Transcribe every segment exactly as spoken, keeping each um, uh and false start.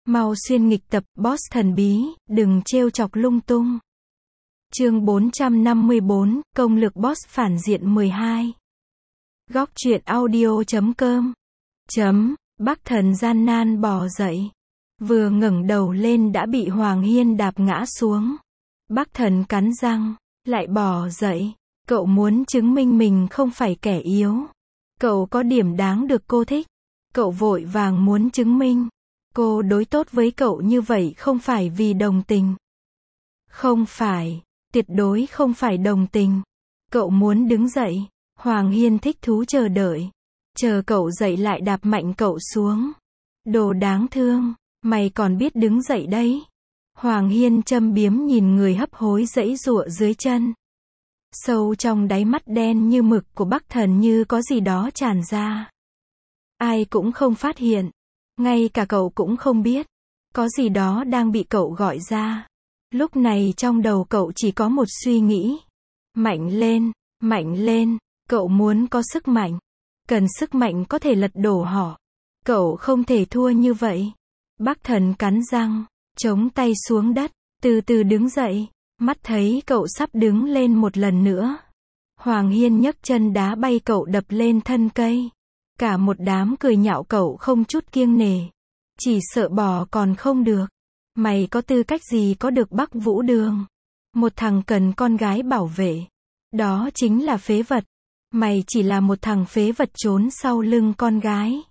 Mau xuyên nghịch tập, boss thần bí, đừng trêu chọc lung tung. Chương bốn trăm năm mươi bốn, công lực boss phản diện mười hai. Góc truyện audio chấm com. Chấm, Bắc Thần gian nan bò dậy. Vừa ngẩng đầu lên đã bị Hoàng Hiên đạp ngã xuống. Bắc Thần cắn răng, lại bò dậy. Cậu muốn chứng minh mình không phải kẻ yếu. Cậu có điểm đáng được cô thích. Cậu vội vàng muốn chứng minh. Cô đối tốt với cậu như vậy không phải vì đồng tình. Không phải, tuyệt đối không phải đồng tình. Cậu muốn đứng dậy. Hoàng Hiên thích thú chờ đợi. Chờ cậu dậy lại đạp mạnh cậu xuống. Đồ đáng thương, mày còn biết đứng dậy đấy. Hoàng Hiên châm biếm nhìn người hấp hối giãy giụa dưới chân. Sâu trong đáy mắt đen như mực của Bắc Thần như có gì đó tràn ra. Ai cũng không phát hiện. Ngay cả cậu cũng không biết. Có gì đó đang bị cậu gọi ra. Lúc này trong đầu cậu chỉ có một suy nghĩ. Mạnh lên, mạnh lên. Cậu muốn có sức mạnh. Cần sức mạnh có thể lật đổ họ. Cậu không thể thua như vậy. Bắc Thần cắn răng, chống tay xuống đất, từ từ đứng dậy. Mắt thấy cậu sắp đứng lên một lần nữa. Hoàng Hiên nhấc chân đá bay cậu đập lên thân cây. Cả một đám cười nhạo cậu không chút kiêng nể. Chỉ sợ bò còn không được. Mày có tư cách gì có được Bắc Vũ Đường? Một thằng cần con gái bảo vệ. Đó chính là phế vật. Mày chỉ là một thằng phế vật trốn sau lưng con gái.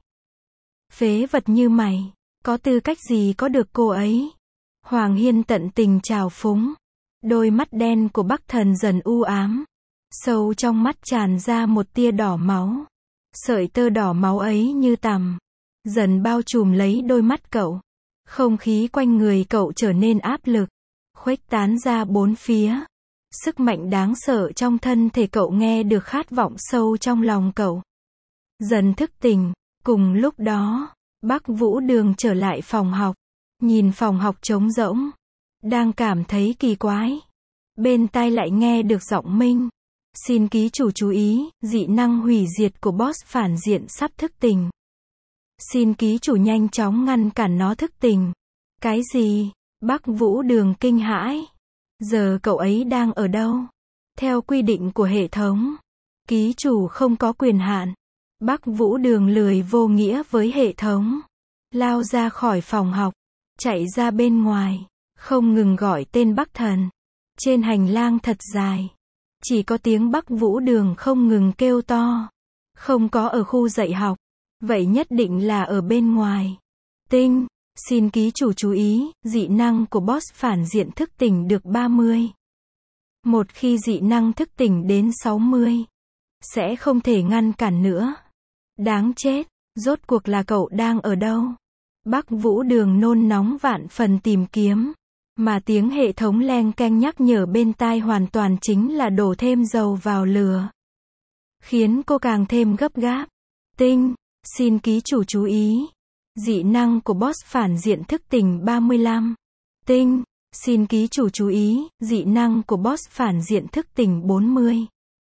Phế vật như mày, có tư cách gì có được cô ấy? Hoàng Hiên tận tình trào phúng. Đôi mắt đen của Bắc Thần dần u ám. Sâu trong mắt tràn ra một tia đỏ máu. Sợi tơ đỏ máu ấy như tằm. Dần bao trùm lấy đôi mắt cậu. Không khí quanh người cậu trở nên áp lực. Khuếch tán ra bốn phía. Sức mạnh đáng sợ trong thân thể cậu nghe được khát vọng sâu trong lòng cậu. Dần thức tỉnh. Cùng lúc đó, Bắc Vũ Đường trở lại phòng học. Nhìn phòng học trống rỗng. Đang cảm thấy kỳ quái. Bên tai lại nghe được giọng Minh. Xin ký chủ chú ý, dị năng hủy diệt của boss phản diện sắp thức tỉnh. Xin ký chủ nhanh chóng ngăn cản nó thức tỉnh. Cái gì? Bắc Vũ Đường kinh hãi. Giờ cậu ấy đang ở đâu? Theo quy định của hệ thống, ký chủ không có quyền hạn. Bắc Vũ Đường lười vô nghĩa với hệ thống. Lao ra khỏi phòng học, chạy ra bên ngoài, không ngừng gọi tên Bắc Thần. Trên hành lang thật dài, chỉ có tiếng Bắc Vũ Đường không ngừng kêu to. Không có ở khu dạy học, vậy nhất định là ở bên ngoài. Tinh, xin ký chủ chú ý, dị năng của boss phản diện thức tỉnh được ba mươi. Một khi dị năng thức tỉnh đến sáu mươi, sẽ không thể ngăn cản nữa. Đáng chết, rốt cuộc là cậu đang ở đâu? Bắc Vũ Đường nôn nóng vạn phần tìm kiếm. Mà tiếng hệ thống leng keng nhắc nhở bên tai hoàn toàn chính là đổ thêm dầu vào lửa. Khiến cô càng thêm gấp gáp. Tinh, xin ký chủ chú ý. Dị năng của boss phản diện thức tỉnh ba mươi lăm. Tinh, xin ký chủ chú ý, dị năng của boss phản diện thức tỉnh bốn mươi.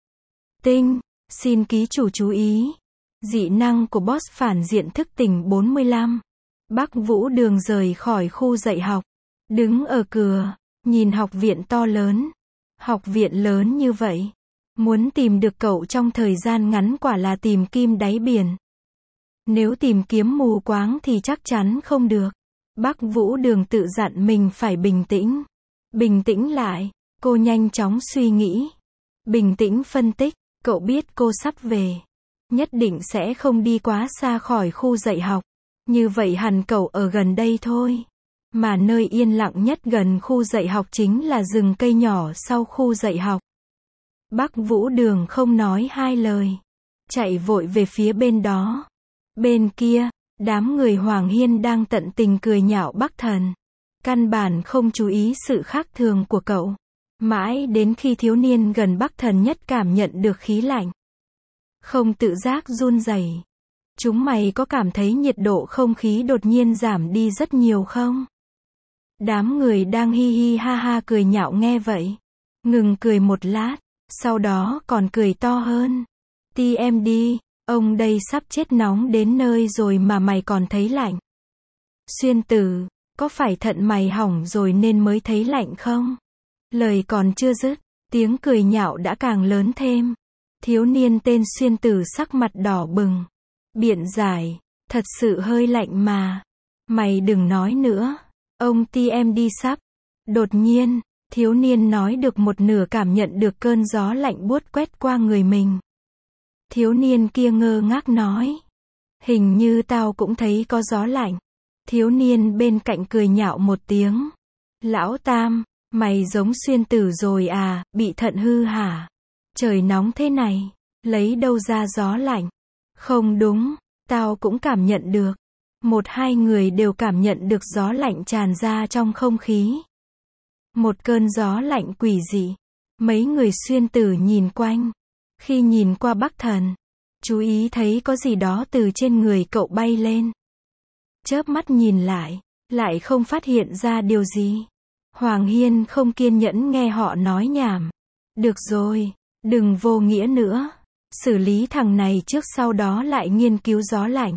Tinh, xin ký chủ chú ý. Dị năng của boss phản diện thức tỉnh bốn mươi lăm. Bắc Vũ Đường rời khỏi khu dạy học. Đứng ở cửa, nhìn học viện to lớn. Học viện lớn như vậy. Muốn tìm được cậu trong thời gian ngắn quả là tìm kim đáy biển. Nếu tìm kiếm mù quáng thì chắc chắn không được. Bắc Vũ Đường tự dặn mình phải bình tĩnh. Bình tĩnh lại, cô nhanh chóng suy nghĩ. Bình tĩnh phân tích, cậu biết cô sắp về. Nhất định sẽ không đi quá xa khỏi khu dạy học. Như vậy hẳn cậu ở gần đây thôi. Mà nơi yên lặng nhất gần khu dạy học chính là rừng cây nhỏ sau khu dạy học. Bắc Vũ Đường không nói hai lời. Chạy vội về phía bên đó. Bên kia, đám người Hoàng Hiên đang tận tình cười nhạo Bắc Thần. Căn bản không chú ý sự khác thường của cậu. Mãi đến khi thiếu niên gần Bắc Thần nhất cảm nhận được khí lạnh. Không tự giác run rẩy. Chúng mày có cảm thấy nhiệt độ không khí đột nhiên giảm đi rất nhiều không? Đám người đang hi hi ha ha cười nhạo nghe vậy. Ngừng cười một lát, sau đó còn cười to hơn. tê em đê, ông đây sắp chết nóng đến nơi rồi mà mày còn thấy lạnh. Xuyên tử, có phải thận mày hỏng rồi nên mới thấy lạnh không? Lời còn chưa dứt, tiếng cười nhạo đã càng lớn thêm. Thiếu niên tên Xuyên Tử sắc mặt đỏ bừng. Biện giải, thật sự hơi lạnh mà. Mày đừng nói nữa. Ông ti em đi sắp. Đột nhiên, thiếu niên nói được một nửa cảm nhận được cơn gió lạnh buốt quét qua người mình. Thiếu niên kia ngơ ngác nói. Hình như tao cũng thấy có gió lạnh. Thiếu niên bên cạnh cười nhạo một tiếng. Lão Tam, mày giống Xuyên Tử rồi à, bị thận hư hả? Trời nóng thế này, lấy đâu ra gió lạnh? Không đúng, tao cũng cảm nhận được. Một hai người đều cảm nhận được gió lạnh tràn ra trong không khí. Một cơn gió lạnh quỷ dị. Mấy người Xuyên Tử nhìn quanh. Khi nhìn qua Bắc Thần, chú ý thấy có gì đó từ trên người cậu bay lên. Chớp mắt nhìn lại, lại không phát hiện ra điều gì. Hoàng Hiên không kiên nhẫn nghe họ nói nhảm. Được rồi, đừng vô nghĩa nữa. Xử lý thằng này trước sau đó lại nghiên cứu gió lạnh.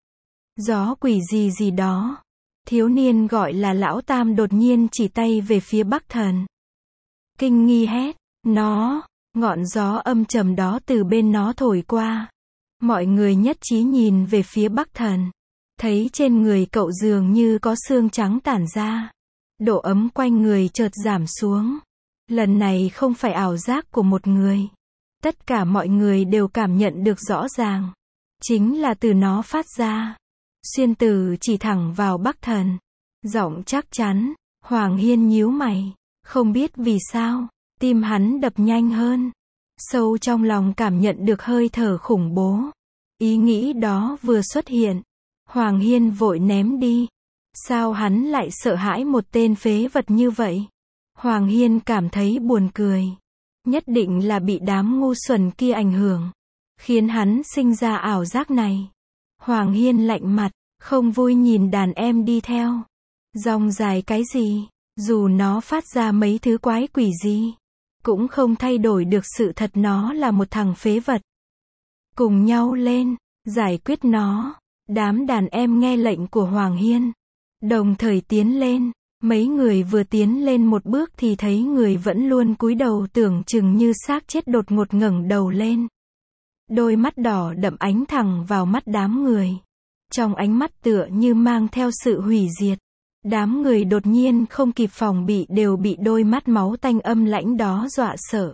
Gió quỷ gì gì đó. Thiếu niên gọi là Lão Tam đột nhiên chỉ tay về phía Bắc Thần. Kinh nghi hét, nó, ngọn gió âm trầm đó từ bên nó thổi qua. Mọi người nhất trí nhìn về phía Bắc Thần. Thấy trên người cậu dường như có xương trắng tản ra. Độ ấm quanh người chợt giảm xuống. Lần này không phải ảo giác của một người. Tất cả mọi người đều cảm nhận được rõ ràng. Chính là từ nó phát ra. Xuyên Tử chỉ thẳng vào Bắc Thần. Giọng chắc chắn. Hoàng Hiên nhíu mày. Không biết vì sao, tim hắn đập nhanh hơn. Sâu trong lòng cảm nhận được hơi thở khủng bố. Ý nghĩ đó vừa xuất hiện. Hoàng Hiên vội ném đi. Sao hắn lại sợ hãi một tên phế vật như vậy? Hoàng Hiên cảm thấy buồn cười. Nhất định là bị đám ngu xuẩn kia ảnh hưởng. Khiến hắn sinh ra ảo giác này. Hoàng Hiên lạnh mặt, không vui nhìn đàn em đi theo. Dòng dài cái gì? Dù nó phát ra mấy thứ quái quỷ gì, cũng không thay đổi được sự thật nó là một thằng phế vật. Cùng nhau lên, giải quyết nó. Đám đàn em nghe lệnh của Hoàng Hiên. Đồng thời tiến lên. Mấy người vừa tiến lên một bước thì thấy người vẫn luôn cúi đầu tưởng chừng như xác chết đột ngột ngẩng đầu lên. Đôi mắt đỏ đậm ánh thẳng vào mắt đám người. Trong ánh mắt tựa như mang theo sự hủy diệt. Đám người đột nhiên không kịp phòng bị đều bị đôi mắt máu tanh âm lãnh đó dọa sợ.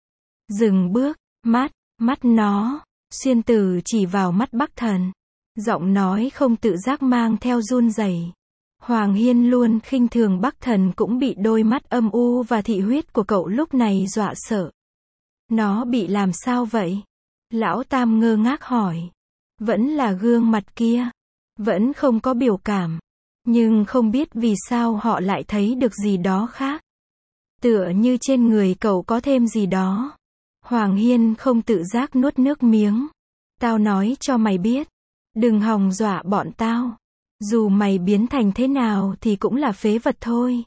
Dừng bước, mắt, mắt nó. Xuyên Tử chỉ vào mắt Bắc Thần. Giọng nói không tự giác mang theo run rẩy. Hoàng Hiên luôn khinh thường Bắc Thần cũng bị đôi mắt âm u và thị huyết của cậu lúc này dọa sợ. Nó bị làm sao vậy? Lão Tam ngơ ngác hỏi. Vẫn là gương mặt kia. Vẫn không có biểu cảm. Nhưng không biết vì sao họ lại thấy được gì đó khác. Tựa như trên người cậu có thêm gì đó. Hoàng Hiên không tự giác nuốt nước miếng. Tao nói cho mày biết. Đừng hòng dọa bọn tao. Dù mày biến thành thế nào thì cũng là phế vật thôi.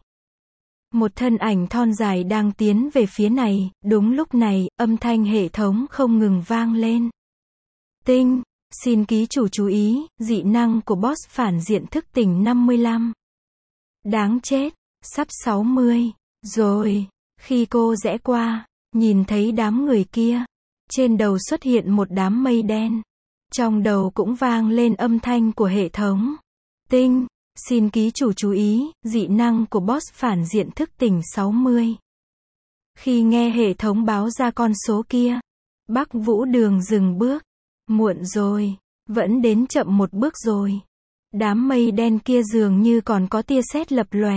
Một thân ảnh thon dài đang tiến về phía này. Đúng lúc này, âm thanh hệ thống không ngừng vang lên. Tinh, xin ký chủ chú ý, dị năng của boss phản diện thức tỉnh năm mươi lăm. Đáng chết, sắp sáu mươi. Rồi, khi cô rẽ qua, nhìn thấy đám người kia. Trên đầu xuất hiện một đám mây đen. Trong đầu cũng vang lên âm thanh của hệ thống. Tinh, xin ký chủ chú ý, dị năng của boss phản diện thức tỉnh sáu mươi. Khi nghe hệ thống báo ra con số kia, Bắc Vũ Đường dừng bước. Muộn rồi, vẫn đến chậm một bước rồi. Đám mây đen kia dường như còn có tia sét lập lòe.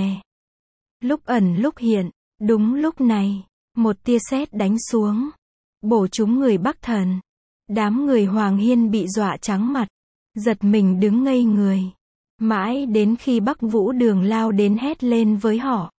Lúc ẩn lúc hiện, đúng lúc này, một tia sét đánh xuống. Bổ trúng người Bắc Thần. Đám người Hoàng Hiên bị dọa trắng mặt. Giật mình đứng ngây người. Mãi đến khi Bắc Vũ Đường lao đến hét lên với họ.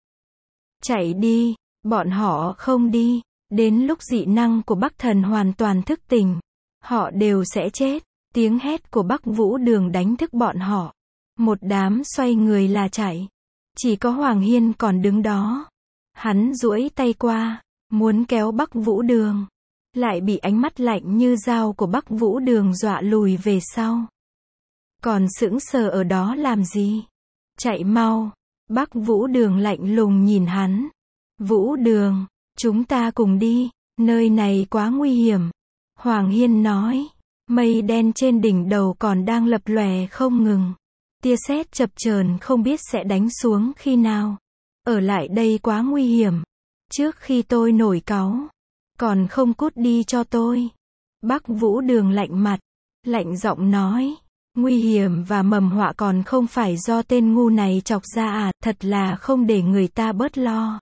Chạy đi, bọn họ không đi. Đến lúc dị năng của Bắc Thần hoàn toàn thức tỉnh, họ đều sẽ chết. Tiếng hét của Bắc Vũ Đường đánh thức bọn họ. Một đám xoay người là chạy. Chỉ có Hoàng Hiên còn đứng đó. Hắn duỗi tay qua, muốn kéo Bắc Vũ Đường. Lại bị ánh mắt lạnh như dao của Bắc Vũ Đường dọa lùi về sau. Còn sững sờ ở đó làm gì? Chạy mau, Bắc Vũ Đường lạnh lùng nhìn hắn. Vũ Đường, chúng ta cùng đi, nơi này quá nguy hiểm. Hoàng Hiên nói. Mây đen trên đỉnh đầu còn đang lập lòe không ngừng. Tia sét chập chờn không biết sẽ đánh xuống khi nào. Ở lại đây quá nguy hiểm. Trước khi tôi nổi cáu, còn không cút đi cho tôi. Bắc Vũ Đường lạnh mặt, lạnh giọng nói. Nguy hiểm và mầm họa còn không phải do tên ngu này chọc ra à, thật là không để người ta bớt lo.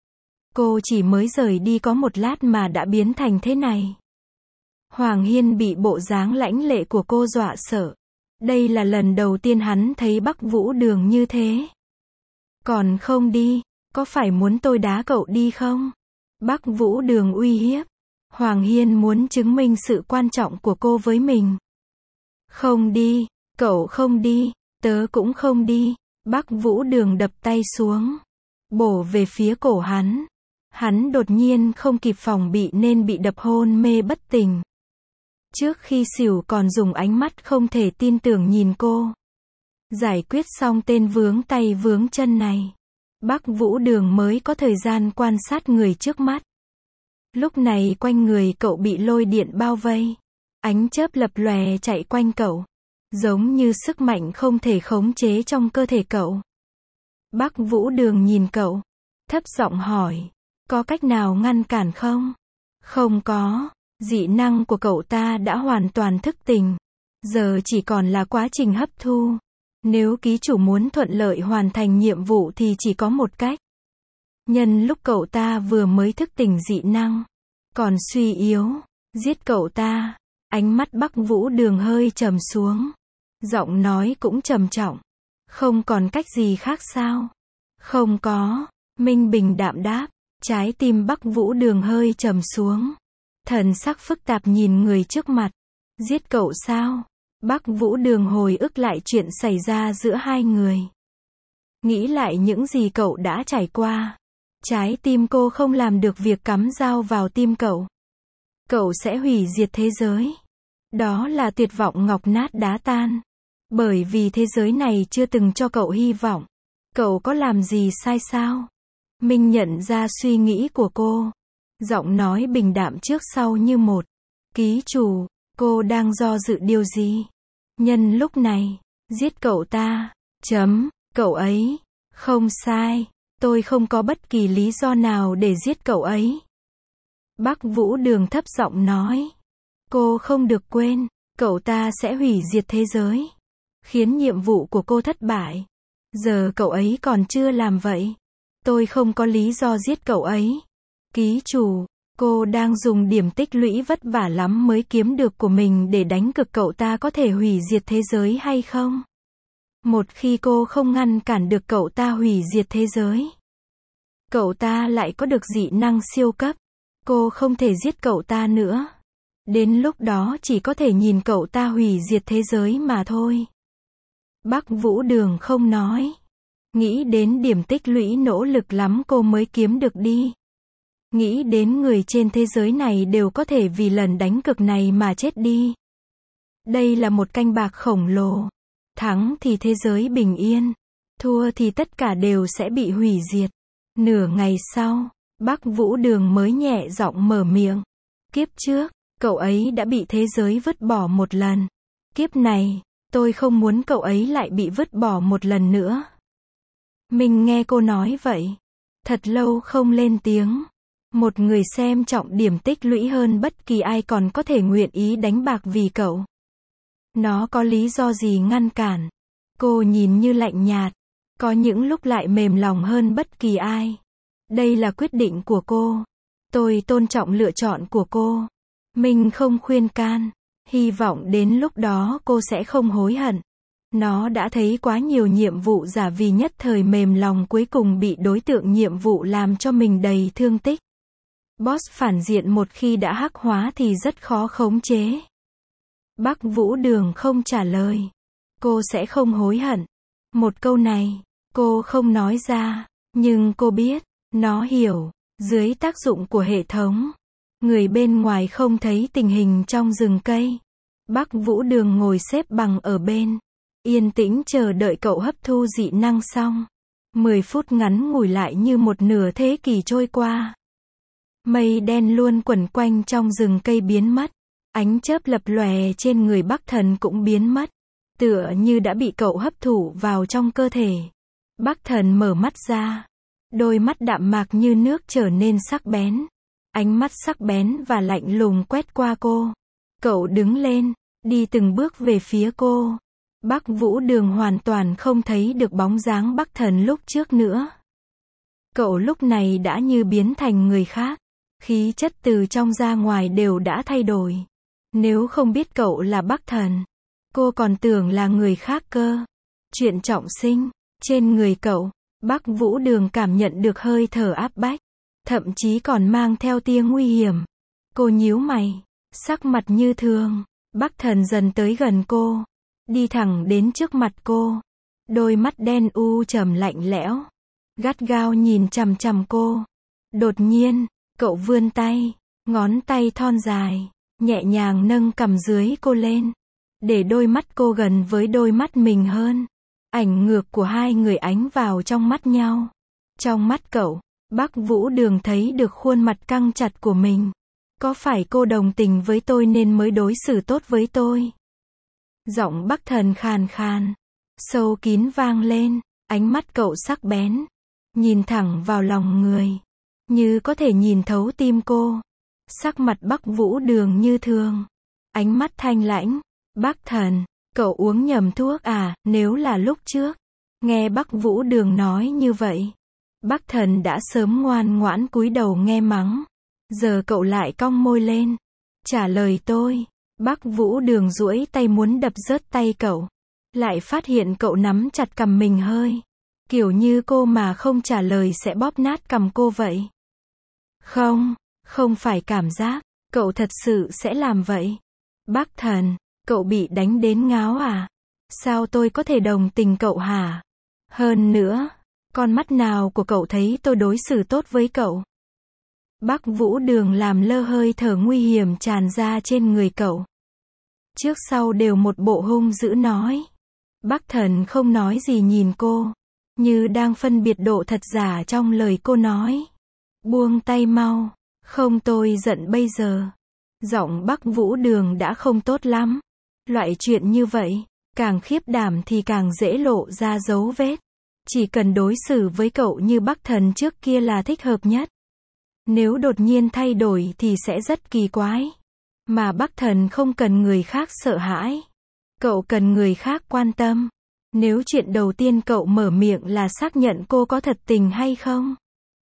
Cô chỉ mới rời đi có một lát mà đã biến thành thế này. Hoàng Hiên bị bộ dáng lãnh lệ của cô dọa sợ. Đây là lần đầu tiên hắn thấy Bắc Vũ Đường như thế. Còn không đi, có phải muốn tôi đá cậu đi không? Bắc Vũ Đường uy hiếp. Hoàng Hiên muốn chứng minh sự quan trọng của cô với mình. Không đi, cậu không đi, tớ cũng không đi. Bắc Vũ Đường đập tay xuống, bổ về phía cổ hắn. Hắn đột nhiên không kịp phòng bị nên bị đập hôn mê bất tỉnh. Trước khi xỉu còn dùng ánh mắt không thể tin tưởng nhìn cô. Giải quyết xong tên vướng tay vướng chân này, Bắc Vũ Đường mới có thời gian quan sát người trước mắt. Lúc này quanh người cậu bị lôi điện bao vây. Ánh chớp lập lòe chạy quanh cậu, giống như sức mạnh không thể khống chế trong cơ thể cậu. Bắc Vũ Đường nhìn cậu, thấp giọng hỏi, có cách nào ngăn cản không? Không có, dị năng của cậu ta đã hoàn toàn thức tỉnh. Giờ chỉ còn là quá trình hấp thu. Nếu ký chủ muốn thuận lợi hoàn thành nhiệm vụ thì chỉ có một cách. Nhân lúc cậu ta vừa mới thức tỉnh dị năng, còn suy yếu, giết cậu ta. Ánh mắt Bắc Vũ Đường hơi trầm xuống. Giọng nói cũng trầm trọng. Không còn cách gì khác sao? Không có. Minh Bình đạm đáp. Trái tim Bắc Vũ Đường hơi trầm xuống. Thần sắc phức tạp nhìn người trước mặt. Giết cậu sao? Bắc Vũ Đường hồi ức lại chuyện xảy ra giữa hai người. Nghĩ lại những gì cậu đã trải qua. Trái tim cô không làm được việc cắm dao vào tim cậu. Cậu sẽ hủy diệt thế giới. Đó là tuyệt vọng ngọc nát đá tan. Bởi vì thế giới này chưa từng cho cậu hy vọng. Cậu có làm gì sai sao? Minh nhận ra suy nghĩ của cô. Giọng nói bình đạm trước sau như một. Ký chủ, cô đang do dự điều gì? Nhân lúc này, giết cậu ta. Chấm, cậu ấy. Không sai. Tôi không có bất kỳ lý do nào để giết cậu ấy. Bắc Vũ Đường thấp giọng nói. Cô không được quên, cậu ta sẽ hủy diệt thế giới. Khiến nhiệm vụ của cô thất bại. Giờ cậu ấy còn chưa làm vậy. Tôi không có lý do giết cậu ấy. Ký chủ, cô đang dùng điểm tích lũy vất vả lắm mới kiếm được của mình để đánh cực cậu ta có thể hủy diệt thế giới hay không? Một khi cô không ngăn cản được cậu ta hủy diệt thế giới, cậu ta lại có được dị năng siêu cấp. Cô không thể giết cậu ta nữa. Đến lúc đó chỉ có thể nhìn cậu ta hủy diệt thế giới mà thôi. Bắc Vũ Đường không nói. Nghĩ đến điểm tích lũy nỗ lực lắm cô mới kiếm được đi. Nghĩ đến người trên thế giới này đều có thể vì lần đánh cược này mà chết đi. Đây là một canh bạc khổng lồ. Thắng thì thế giới bình yên. Thua thì tất cả đều sẽ bị hủy diệt. Nửa ngày sau, Bắc Vũ Đường mới nhẹ giọng mở miệng. Kiếp trước, cậu ấy đã bị thế giới vứt bỏ một lần. Kiếp này, tôi không muốn cậu ấy lại bị vứt bỏ một lần nữa. Mình nghe cô nói vậy. Thật lâu không lên tiếng. Một người xem trọng điểm tích lũy hơn bất kỳ ai còn có thể nguyện ý đánh bạc vì cậu. Nó có lý do gì ngăn cản? Cô nhìn như lạnh nhạt. Có những lúc lại mềm lòng hơn bất kỳ ai. Đây là quyết định của cô. Tôi tôn trọng lựa chọn của cô. Mình không khuyên can. Hy vọng đến lúc đó cô sẽ không hối hận. Nó đã thấy quá nhiều nhiệm vụ giả vì nhất thời mềm lòng cuối cùng bị đối tượng nhiệm vụ làm cho mình đầy thương tích. Boss phản diện một khi đã hắc hóa thì rất khó khống chế. Bắc Vũ Đường không trả lời. Cô sẽ không hối hận. Một câu này, cô không nói ra, nhưng cô biết, nó hiểu, dưới tác dụng của hệ thống. Người bên ngoài không thấy tình hình trong rừng cây. Bắc Vũ Đường ngồi xếp bằng ở bên, yên tĩnh chờ đợi cậu hấp thu dị năng xong. Mười phút ngắn ngủi lại như một nửa thế kỷ trôi qua. Mây đen luôn quẩn quanh trong rừng cây biến mất. Ánh chớp lập lòe trên người Bắc Thần cũng biến mất. Tựa như đã bị cậu hấp thụ vào trong cơ thể. Bắc Thần mở mắt ra. Đôi mắt đạm mạc như nước trở nên sắc bén. Ánh mắt sắc bén và lạnh lùng quét qua cô. Cậu đứng lên, đi từng bước về phía cô. Bắc Vũ Đường hoàn toàn không thấy được bóng dáng Bắc Thần lúc trước nữa. Cậu lúc này đã như biến thành người khác. Khí chất từ trong ra ngoài đều đã thay đổi. Nếu không biết cậu là Bắc Thần, cô còn tưởng là người khác cơ. Chuyện trọng sinh, trên người cậu, Bắc Vũ Đường cảm nhận được hơi thở áp bách. Thậm chí còn mang theo tia nguy hiểm. Cô nhíu mày, sắc mặt như thường. Bắc Thần dần tới gần cô. Đi thẳng đến trước mặt cô. Đôi mắt đen u trầm lạnh lẽo. Gắt gao nhìn chằm chằm cô. Đột nhiên, cậu vươn tay. Ngón tay thon dài. Nhẹ nhàng nâng cằm dưới cô lên. Để đôi mắt cô gần với đôi mắt mình hơn. Ảnh ngược của hai người ánh vào trong mắt nhau. Trong mắt cậu, Bắc Vũ Đường thấy được khuôn mặt căng chặt của mình. Có phải cô đồng tình với tôi nên mới đối xử tốt với tôi? Giọng Bắc Thần khàn khàn, sâu kín vang lên, ánh mắt cậu sắc bén, nhìn thẳng vào lòng người, như có thể nhìn thấu tim cô. Sắc mặt Bắc Vũ Đường như thường, ánh mắt thanh lãnh. Bắc Thần, cậu uống nhầm thuốc à? Nếu là lúc trước, nghe Bắc Vũ Đường nói như vậy, Bắc Thần đã sớm ngoan ngoãn cúi đầu nghe mắng. Giờ cậu lại cong môi lên. Trả lời tôi. Bắc Vũ Đường duỗi tay muốn đập rớt tay cậu. Lại phát hiện cậu nắm chặt cằm mình hơi. Kiểu như cô mà không trả lời sẽ bóp nát cằm cô vậy. Không, không phải cảm giác. Cậu thật sự sẽ làm vậy. Bắc Thần, cậu bị đánh đến ngáo à? Sao tôi có thể đồng tình cậu hả? Hơn nữa, con mắt nào của cậu thấy tôi đối xử tốt với cậu? Bắc Vũ Đường làm lơ hơi thở nguy hiểm tràn ra trên người cậu. Trước sau đều một bộ hung dữ nói. Bắc Thần không nói gì nhìn cô, như đang phân biệt độ thật giả trong lời cô nói. Buông tay mau, không tôi giận bây giờ. Giọng Bắc Vũ Đường đã không tốt lắm. Loại chuyện như vậy, càng khiếp đảm thì càng dễ lộ ra dấu vết. Chỉ cần đối xử với cậu như Bắc Thần trước kia là thích hợp nhất. Nếu đột nhiên thay đổi thì sẽ rất kỳ quái. Mà Bắc Thần không cần người khác sợ hãi. Cậu cần người khác quan tâm. Nếu chuyện đầu tiên cậu mở miệng là xác nhận cô có thật tình hay không,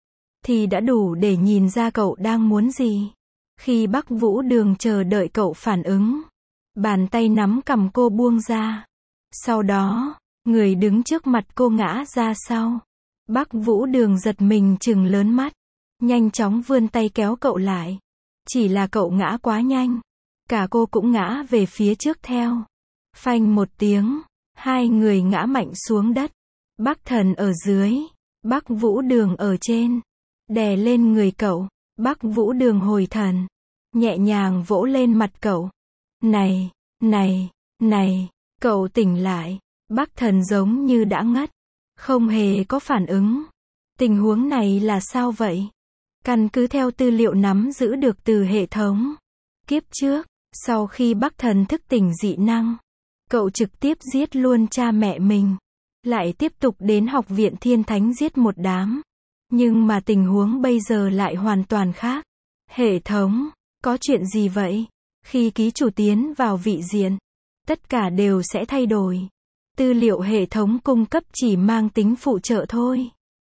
thì đã đủ để nhìn ra cậu đang muốn gì. Khi Bắc Vũ Đường chờ đợi cậu phản ứng, bàn tay nắm cằm cô buông ra. Sau đó, người đứng trước mặt cô ngã ra sau. Bắc Vũ Đường giật mình trừng lớn mắt. Nhanh chóng vươn tay kéo cậu lại. Chỉ là cậu ngã quá nhanh. Cả cô cũng ngã về phía trước theo. Phanh một tiếng. Hai người ngã mạnh xuống đất. Bắc Thần ở dưới. Bắc Vũ Đường ở trên. Đè lên người cậu. Bắc Vũ Đường hồi thần. Nhẹ nhàng vỗ lên mặt cậu. Này, này, này. Cậu tỉnh lại. Bắc Thần giống như đã ngất. Không hề có phản ứng. Tình huống này là sao vậy? Căn cứ theo tư liệu nắm giữ được từ hệ thống kiếp trước, sau khi Bắc Thần thức tỉnh dị năng, cậu trực tiếp giết luôn cha mẹ mình, lại tiếp tục đến học viện Thiên Thánh giết một đám. Nhưng mà tình huống bây giờ lại hoàn toàn khác. Hệ thống, có chuyện gì vậy? Khi ký chủ tiến vào vị diện, tất cả đều sẽ thay đổi. Tư liệu hệ thống cung cấp chỉ mang tính phụ trợ thôi.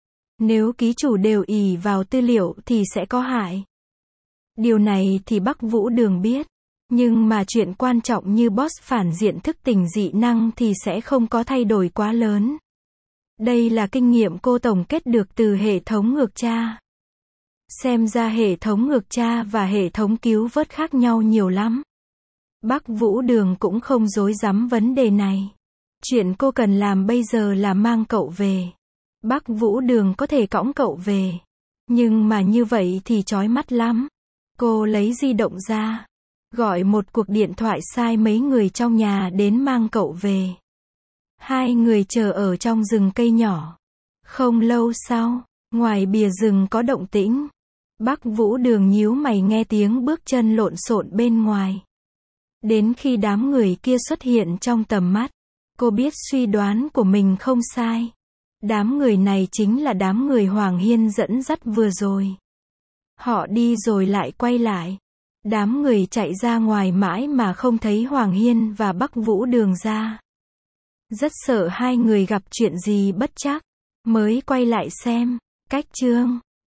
Nếu ký chủ đều ỷ vào tư liệu thì sẽ có hại. Điều này thì Bắc Vũ Đường biết. Nhưng mà chuyện quan trọng như boss phản diện thức tỉnh dị năng thì sẽ không có thay đổi quá lớn. Đây là kinh nghiệm cô tổng kết được từ hệ thống ngược tra. Xem ra hệ thống ngược tra và hệ thống cứu vớt khác nhau nhiều lắm. Bắc Vũ Đường cũng không rối rắm vấn đề này. Chuyện cô cần làm bây giờ là mang cậu về. Bắc Vũ Đường có thể cõng cậu về. Nhưng mà như vậy thì chói mắt lắm. Cô lấy di động ra. Gọi một cuộc điện thoại sai mấy người trong nhà đến mang cậu về. Hai người chờ ở trong rừng cây nhỏ. Không lâu sau, ngoài bìa rừng có động tĩnh. Bắc Vũ Đường nhíu mày nghe tiếng bước chân lộn xộn bên ngoài. Đến khi đám người kia xuất hiện trong tầm mắt, cô biết suy đoán của mình không sai. Đám người này chính là đám người Hoàng Hiên dẫn dắt vừa rồi. Họ đi rồi lại quay lại. Đám người chạy ra ngoài mãi mà không thấy Hoàng Hiên và Bắc Vũ Đường ra. Rất sợ hai người gặp chuyện gì bất trắc, mới quay lại xem. Cách chương